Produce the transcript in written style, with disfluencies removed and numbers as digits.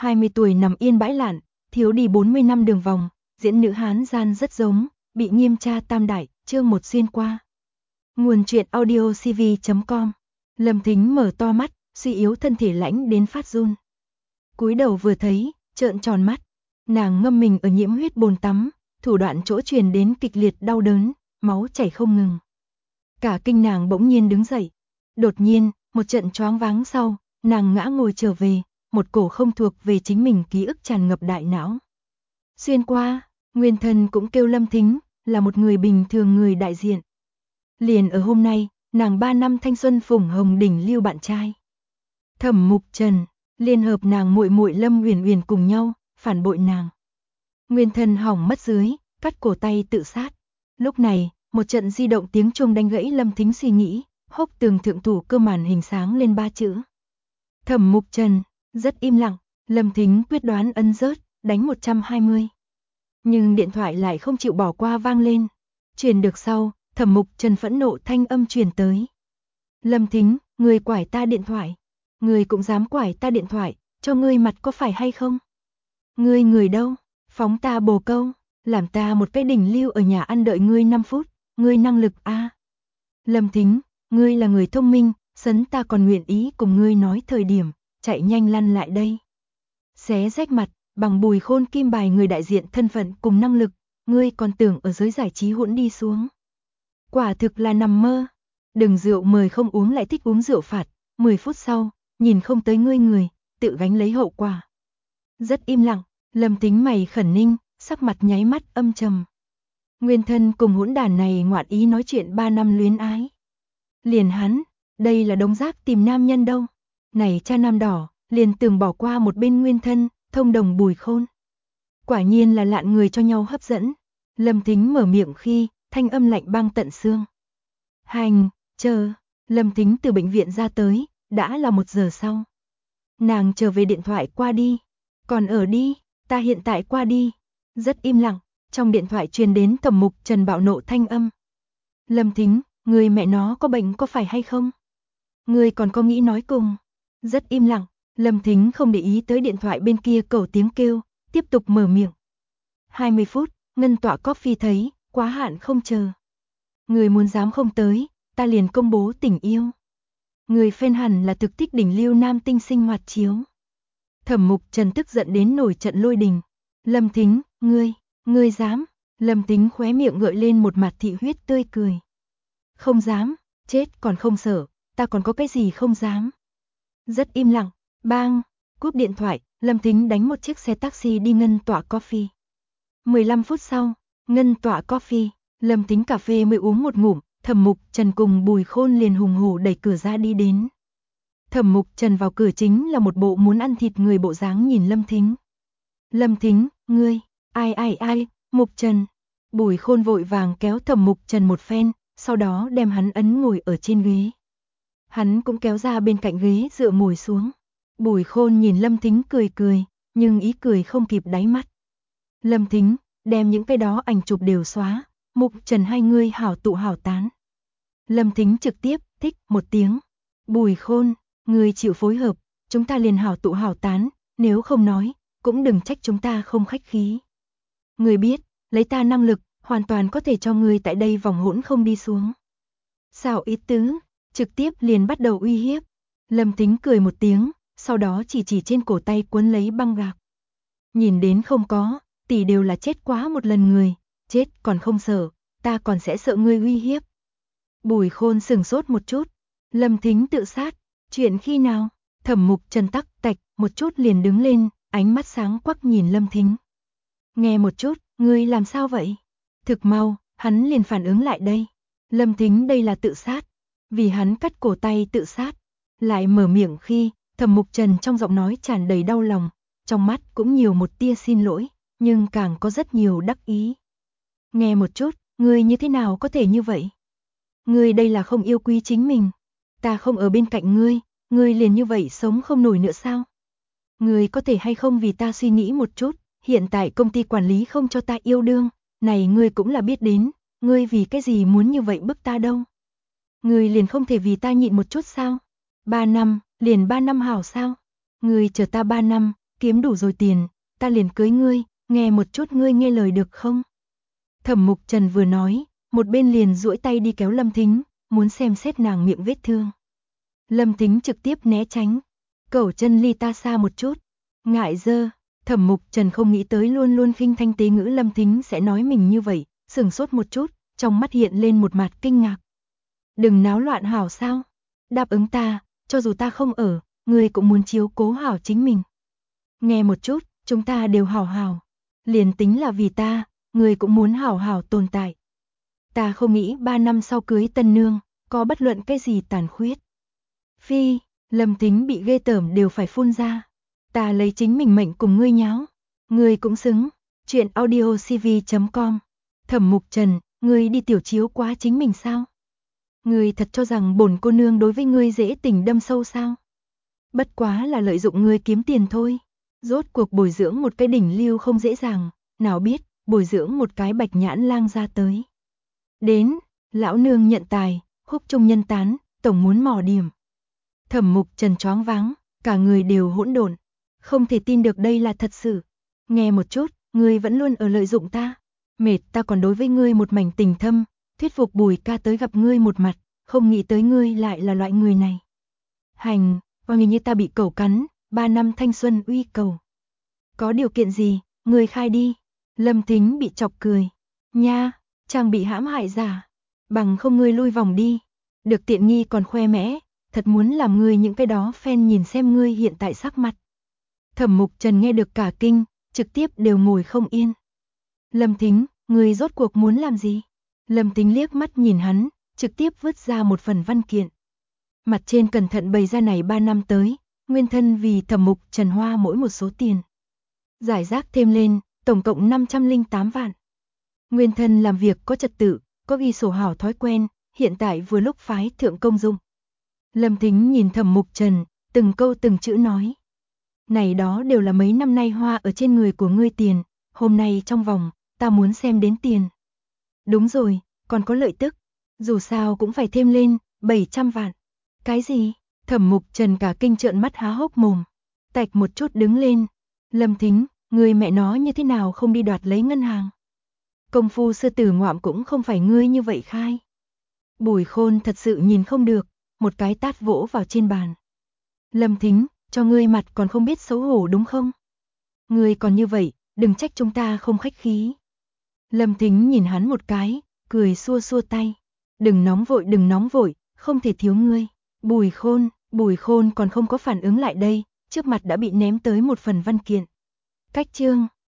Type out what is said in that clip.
20 tuổi nằm yên bãi lạn, thiếu đi 40 năm đường vòng, diễn nữ Hán gian rất giống, bị nghiêm tra tam đại, chương 1 xuyên qua. Nguồn truyện audio cv.com. Lâm Thính mở to mắt, suy yếu thân thể lãnh đến phát run. Cúi đầu vừa thấy, trợn tròn mắt, nàng ngâm mình ở nhiễm huyết bồn tắm, thủ đoạn chỗ truyền đến kịch liệt đau đớn, máu chảy không ngừng. Cả kinh nàng bỗng nhiên đứng dậy. Đột nhiên, một trận choáng váng sau, nàng ngã ngồi trở về, một cổ không thuộc về chính mình ký ức tràn ngập đại não. Xuyên qua, nguyên thần cũng kêu Lâm Thính, là một người bình thường người đại diện. Liền ở hôm nay, nàng 3 năm thanh xuân phủng hồng đỉnh lưu bạn trai. Thẩm Mục Trần, liên hợp nàng muội muội Lâm Uyển Uyển cùng nhau, phản bội nàng. Nguyên thân hỏng mất dưới, cắt cổ tay tự sát. Lúc này, một trận di động tiếng chuông đánh gãy Lâm Thính suy nghĩ, hốc tường thượng thủ cơ màn hình sáng lên 3 chữ. Thẩm Mục Trần, rất im lặng, Lâm Thính quyết đoán ấn rớt, đánh 120. Nhưng điện thoại lại không chịu bỏ qua vang lên. Truyền được sau, Thẩm Mục Trần phẫn nộ thanh âm truyền tới. Lâm Thính, ngươi quải ta điện thoại. Ngươi cũng dám quải ta điện thoại, cho ngươi mặt có phải hay không? Ngươi người đâu? Phóng ta bồ câu, làm ta một cái đỉnh lưu ở nhà ăn đợi ngươi 5 phút, ngươi năng lực a? Lâm Thính, ngươi là người thông minh, sấn ta còn nguyện ý cùng ngươi nói thời điểm, chạy nhanh lăn lại đây. Xé rách mặt, bằng Bùi Khôn kim bài người đại diện thân phận cùng năng lực, ngươi còn tưởng ở giới giải trí hỗn đi xuống. Quả thực là nằm mơ. Đừng rượu mời không uống lại thích uống rượu phạt, 10 phút sau, nhìn không tới ngươi người, tự gánh lấy hậu quả. Rất im lặng, Lâm Thính mày khẩn ninh, sắc mặt nháy mắt âm trầm. Nguyên thân cùng hỗn đàn này ngoạn ý nói chuyện 3 năm luyến ái. Liền hắn, đây là đống rác tìm nam nhân đâu. Này cha nam đỏ, liền tưởng bỏ qua một bên nguyên thân, thông đồng Bùi Khôn. Quả nhiên là lạn người cho nhau hấp dẫn. Lâm Thính mở miệng khi, thanh âm lạnh băng tận xương. Hành, chờ, Lâm Thính từ bệnh viện ra tới, đã là 1 giờ sau. Nàng trở về điện thoại qua đi. Còn ở đi, ta hiện tại qua đi. Rất im lặng, trong điện thoại truyền đến Thẩm Mục Trần bạo nộ thanh âm. Lâm Thính, người mẹ nó có bệnh có phải hay không? Người còn có nghĩ nói cùng? Rất im lặng, Lâm Thính không để ý tới điện thoại bên kia cẩu tiếng kêu, tiếp tục mở miệng. 20 phút, ngân tọa coffee thấy, quá hạn không chờ. Người muốn dám không tới, ta liền công bố tình yêu. Người fan hẳn là thực thích đỉnh lưu nam tinh sinh hoạt chiếu. Thẩm Mục Trần tức giận đến nổi trận lôi đình. Lâm Thính, ngươi dám? Lâm Thính khóe miệng gợi lên một mặt thị huyết tươi cười. Không dám, chết còn không sợ, ta còn có cái gì không dám. Rất im lặng, bang, cúp điện thoại, Lâm Thính đánh một chiếc xe taxi đi ngân tọa coffee. 15 phút sau, ngân tọa coffee, Lâm Thính cà phê mới uống một ngụm, Thẩm Mục Trần cùng Bùi Khôn liền hùng hổ đẩy cửa ra đi đến. Thẩm Mục Trần vào cửa chính là một bộ muốn ăn thịt người bộ dáng nhìn Lâm Thính. Lâm Thính, ngươi, ai, Mục Trần. Bùi Khôn vội vàng kéo Thẩm Mục Trần một phen, sau đó đem hắn ấn ngồi ở trên ghế. Hắn cũng kéo ra bên cạnh ghế dựa ngồi xuống. Bùi Khôn nhìn Lâm Thính cười cười, nhưng ý cười không kịp đáy mắt. Lâm Thính, đem những cái đó ảnh chụp đều xóa, Mục Trần hai ngươi hảo tụ hảo tán. Lâm Thính trực tiếp, thích một tiếng. Bùi Khôn, ngươi chịu phối hợp, chúng ta liền hảo tụ hảo tán, nếu không nói, cũng đừng trách chúng ta không khách khí. Ngươi biết, lấy ta năng lực, hoàn toàn có thể cho ngươi tại đây vòng hỗn không đi xuống. Sao ý tứ, trực tiếp liền bắt đầu uy hiếp. Lâm Thính cười một tiếng, sau đó chỉ trên cổ tay cuốn lấy băng gạc. Nhìn đến không có, tỷ đều là chết quá một lần người, chết còn không sợ, ta còn sẽ sợ ngươi uy hiếp. Bùi Khôn sừng sốt một chút. Lâm Thính tự sát, chuyện khi nào? Thẩm Mục Trần tắc tạch một chút liền đứng lên, ánh mắt sáng quắc nhìn Lâm Thính. Nghe một chút, ngươi làm sao vậy? Thực mau, hắn liền phản ứng lại đây. Lâm Thính đây là tự sát, vì hắn cắt cổ tay tự sát. Lại mở miệng khi, Thẩm Mục Trần trong giọng nói tràn đầy đau lòng, trong mắt cũng nhiều một tia xin lỗi, nhưng càng có rất nhiều đắc ý. Nghe một chút, ngươi như thế nào có thể như vậy? Ngươi đây là không yêu quý chính mình. Ta không ở bên cạnh ngươi liền như vậy sống không nổi nữa sao? Ngươi có thể hay không vì ta suy nghĩ một chút, hiện tại công ty quản lý không cho ta yêu đương, này ngươi cũng là biết đến, ngươi vì cái gì muốn như vậy bức ta đâu? Ngươi liền không thể vì ta nhịn một chút sao? 3 năm, liền 3 năm hảo sao? Ngươi chờ ta 3 năm, kiếm đủ rồi tiền, ta liền cưới ngươi, nghe một chút ngươi nghe lời được không? Thẩm Mục Trần vừa nói, một bên liền duỗi tay đi kéo Lâm Thính, muốn xem xét nàng miệng vết thương. Lâm Thính trực tiếp né tránh, cẩu chân ly ta xa một chút, ngại dơ. Thẩm Mục Trần không nghĩ tới luôn luôn khinh thanh tế ngữ Lâm Thính sẽ nói mình như vậy, sửng sốt một chút, trong mắt hiện lên một mặt kinh ngạc. Đừng náo loạn hảo sao? Đáp ứng ta, cho dù ta không ở, ngươi cũng muốn chiếu cố hảo chính mình. Nghe một chút, chúng ta đều hảo hảo. Liền tính là vì ta, ngươi cũng muốn hảo hảo tồn tại. Ta không nghĩ 3 năm sau cưới tân nương, có bất luận cái gì tàn khuyết. Phi, Lâm Thính bị ghê tởm đều phải phun ra. Ta lấy chính mình mệnh cùng ngươi nháo. Ngươi cũng xứng. Chuyện audiocv.com. Thẩm Mục Trần, ngươi đi tiểu chiếu quá chính mình sao? Ngươi thật cho rằng bổn cô nương đối với ngươi dễ tình đâm sâu sao? Bất quá là lợi dụng ngươi kiếm tiền thôi. Rốt cuộc bồi dưỡng một cái đỉnh lưu không dễ dàng, nào biết, bồi dưỡng một cái bạch nhãn lang ra tới. Đến, lão nương nhận tài, khúc trung nhân tán, tổng muốn mò điểm. Thẩm Mục Trần choáng váng, cả người đều hỗn độn, không thể tin được đây là thật sự. Nghe một chút, ngươi vẫn luôn ở lợi dụng ta. Mệt ta còn đối với ngươi một mảnh tình thâm, thuyết phục Bùi ca tới gặp ngươi một mặt, không nghĩ tới ngươi lại là loại người này. Hành, coi như ta bị cẩu cắn, 3 năm thanh xuân uy cầu. Có điều kiện gì, ngươi khai đi. Lâm Thính bị chọc cười. Nha, chàng bị hãm hại giả. Bằng không ngươi lui vòng đi. Được tiện nghi còn khoe mẽ, thật muốn làm ngươi những cái đó fan nhìn xem ngươi hiện tại sắc mặt. Thẩm Mục Trần nghe được cả kinh, trực tiếp đều ngồi không yên. Lâm Thính, ngươi rốt cuộc muốn làm gì? Lâm Thính liếc mắt nhìn hắn, trực tiếp vứt ra một phần văn kiện. Mặt trên cẩn thận bày ra này 3 năm tới, nguyên thân vì Thẩm Mục Trần hoa mỗi một số tiền. Giải rác thêm lên, tổng cộng 508 vạn. Nguyên thân làm việc có trật tự, có ghi sổ hảo thói quen, hiện tại vừa lúc phái thượng công dụng. Lâm Thính nhìn Thẩm Mục Trần, từng câu từng chữ nói. Này đó đều là mấy năm nay hoa ở trên người của ngươi tiền, hôm nay trong vòng, ta muốn xem đến tiền. Đúng rồi, còn có lợi tức, dù sao cũng phải thêm lên, 700 vạn. Cái gì? Thẩm Mục Trần cả kinh trợn mắt há hốc mồm. Tạch một chút đứng lên. Lâm Thính, người mẹ nó như thế nào không đi đoạt lấy ngân hàng? Công phu sư tử ngoạm cũng không phải ngươi như vậy khai. Bùi Khôn thật sự nhìn không được, một cái tát vỗ vào trên bàn. Lâm Thính, cho ngươi mặt còn không biết xấu hổ đúng không? Ngươi còn như vậy, đừng trách chúng ta không khách khí. Lâm Thính nhìn hắn một cái, cười xua xua tay. Đừng nóng vội, không thể thiếu ngươi. Bùi Khôn còn không có phản ứng lại đây, trước mặt đã bị ném tới một phần văn kiện. Cách chương